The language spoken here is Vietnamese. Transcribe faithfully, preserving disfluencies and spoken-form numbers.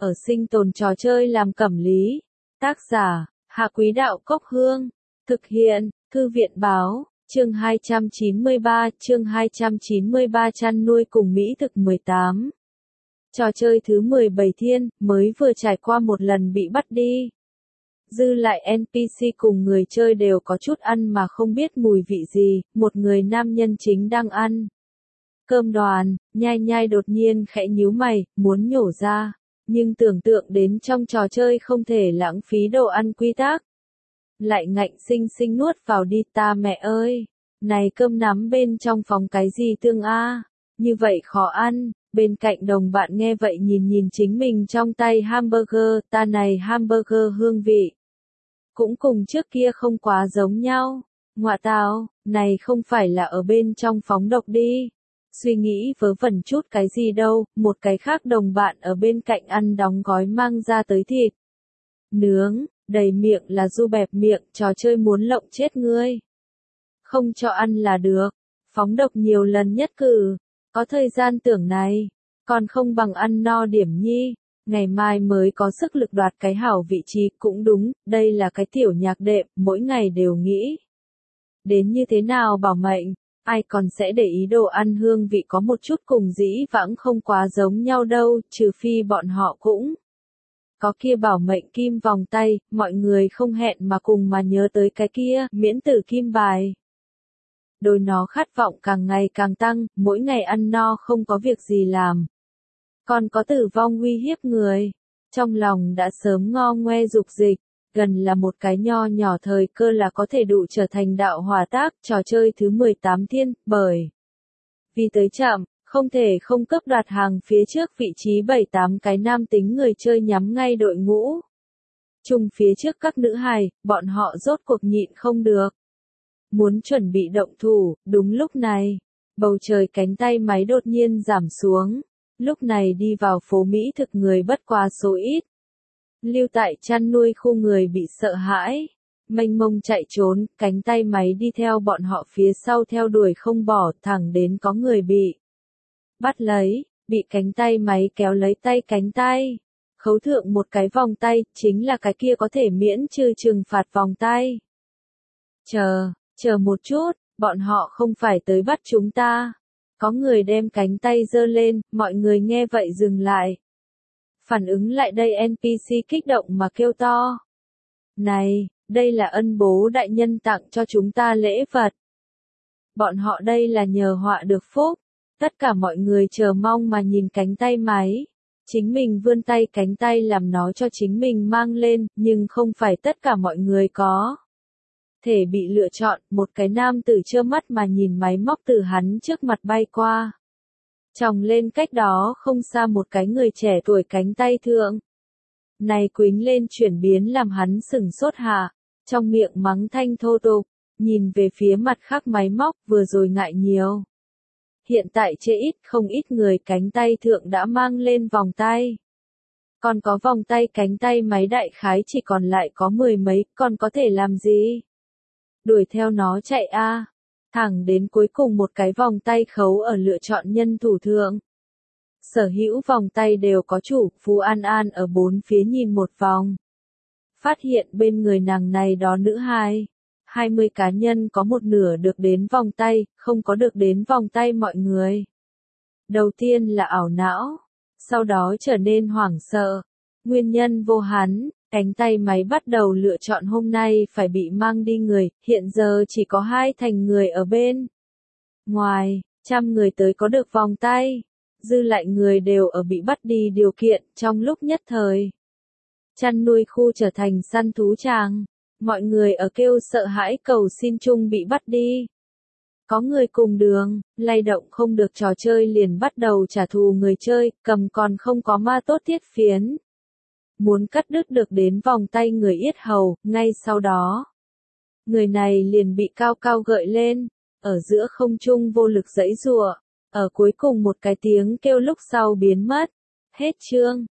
ở sinh tồn trò chơi làm cẩm lý. Tác giả, Hạ Quý Đạo Cốc Hương. Thực hiện, Thư viện Báo, chương hai trăm chín mươi ba, chương hai trăm chín mươi ba chăn nuôi cùng Mỹ thực mười tám. Trò chơi thứ mười bảy Thiên, mới vừa trải qua một lần bị bắt đi. Dư lại en pê xê cùng người chơi đều có chút ăn mà không biết mùi vị gì, một người nam nhân chính đang ăn cơm đoàn, nhai nhai đột nhiên khẽ nhíu mày, muốn nhổ ra, nhưng tưởng tượng đến trong trò chơi không thể lãng phí đồ ăn quy tắc. Lại ngạnh sinh sinh nuốt vào đi ta mẹ ơi, này cơm nắm bên trong phóng cái gì tương a, như vậy khó ăn. Bên cạnh đồng bạn nghe vậy nhìn nhìn chính mình trong tay hamburger, ta này hamburger hương vị cũng cùng trước kia không quá giống nhau. Ngoạ tào, này không phải là ở bên trong phóng độc đi. Suy nghĩ vớ vẩn chút cái gì đâu, một cái khác đồng bạn ở bên cạnh ăn đóng gói mang ra tới thịt nướng, đầy miệng là du bẹp miệng, trò chơi muốn lộng chết ngươi. Không cho ăn là được, phóng độc nhiều lần nhất cử, có thời gian tưởng này, còn không bằng ăn no điểm nhi, ngày mai mới có sức lực đoạt cái hảo vị trí, cũng đúng, đây là cái tiểu nhạc đệm, mỗi ngày đều nghĩ đến như thế nào bảo mệnh, ai còn sẽ để ý đồ ăn hương vị có một chút cùng dĩ vãng không quá giống nhau đâu, trừ phi bọn họ cũng có kia bảo mệnh kim vòng tay, mọi người không hẹn mà cùng mà nhớ tới cái kia, miễn tử kim bài. Đôi nó khát vọng càng ngày càng tăng, mỗi ngày ăn no không có việc gì làm. Còn có tử vong uy hiếp người. Trong lòng đã sớm ngo ngoe dục dịch, gần là một cái nho nhỏ thời cơ là có thể đủ trở thành đạo hỏa tác, trò chơi thứ mười tám Thiên, bởi vì tới chậm, không thể không cấp đoạt hàng phía trước vị trí bảy tám cái nam tính người chơi nhắm ngay đội ngũ. Chung phía trước các nữ hài, bọn họ rốt cuộc nhịn không được. Muốn chuẩn bị động thủ, đúng lúc này, bầu trời cánh tay máy đột nhiên giảm xuống, lúc này đi vào phố Mỹ thực người bất quá số ít. Lưu tại chăn nuôi khu người bị sợ hãi, mênh mông chạy trốn, cánh tay máy đi theo bọn họ phía sau theo đuổi không bỏ, thẳng đến có người bị bắt lấy, bị cánh tay máy kéo lấy tay cánh tay, khấu thượng một cái vòng tay, chính là cái kia có thể miễn trừ trừng phạt vòng tay. Chờ, chờ một chút, bọn họ không phải tới bắt chúng ta. Có người đem cánh tay giơ lên, mọi người nghe vậy dừng lại. Phản ứng lại đây en pê xê kích động mà kêu to. Này, đây là ân bố đại nhân tặng cho chúng ta lễ vật. Bọn họ đây là nhờ họa được phúc. Tất cả mọi người chờ mong mà nhìn cánh tay máy. Chính mình vươn tay cánh tay làm nó cho chính mình mang lên, nhưng không phải tất cả mọi người có thể bị lựa chọn. Một cái nam tử trơ mắt mà nhìn máy móc từ hắn trước mặt bay qua. Chồng lên cách đó không xa một cái người trẻ tuổi cánh tay thượng. Này quính lên chuyển biến làm hắn sửng sốt hạ, trong miệng mắng thanh thô tục, nhìn về phía mặt khác máy móc vừa rồi ngại nhiều. Hiện tại chê ít không ít người cánh tay thượng đã mang lên vòng tay. Còn có vòng tay cánh tay máy đại khái chỉ còn lại có mười mấy, còn có thể làm gì? Đuổi theo nó chạy a, à. Thẳng đến cuối cùng một cái vòng tay khấu ở lựa chọn nhân thủ thượng. Sở hữu vòng tay đều có chủ, Phú An An ở bốn phía nhìn một vòng. Phát hiện bên người nàng này đó nữ hai. hai mươi cá nhân có một nửa được đến vòng tay, không có được đến vòng tay mọi người. Đầu tiên là ảo não, sau đó trở nên hoảng sợ. Nguyên nhân vô hắn, cánh tay máy bắt đầu lựa chọn hôm nay phải bị mang đi người, hiện giờ chỉ có hai thành người ở bên ngoài, trăm người tới có được vòng tay, dư lại người đều ở bị bắt đi điều kiện, trong lúc nhất thời. Chăn nuôi khu trở thành săn thú tràng, mọi người ở kêu sợ hãi cầu xin chung bị bắt đi. Có người cùng đường, lay động không được trò chơi liền bắt đầu trả thù người chơi, cầm còn không có ma tốt thiết phiến. Muốn cắt đứt được đến vòng tay người yết hầu, ngay sau đó. Người này liền bị cao cao gợi lên, ở giữa không trung vô lực giãy giụa, ở cuối cùng một cái tiếng kêu lúc sau biến mất. Hết chương.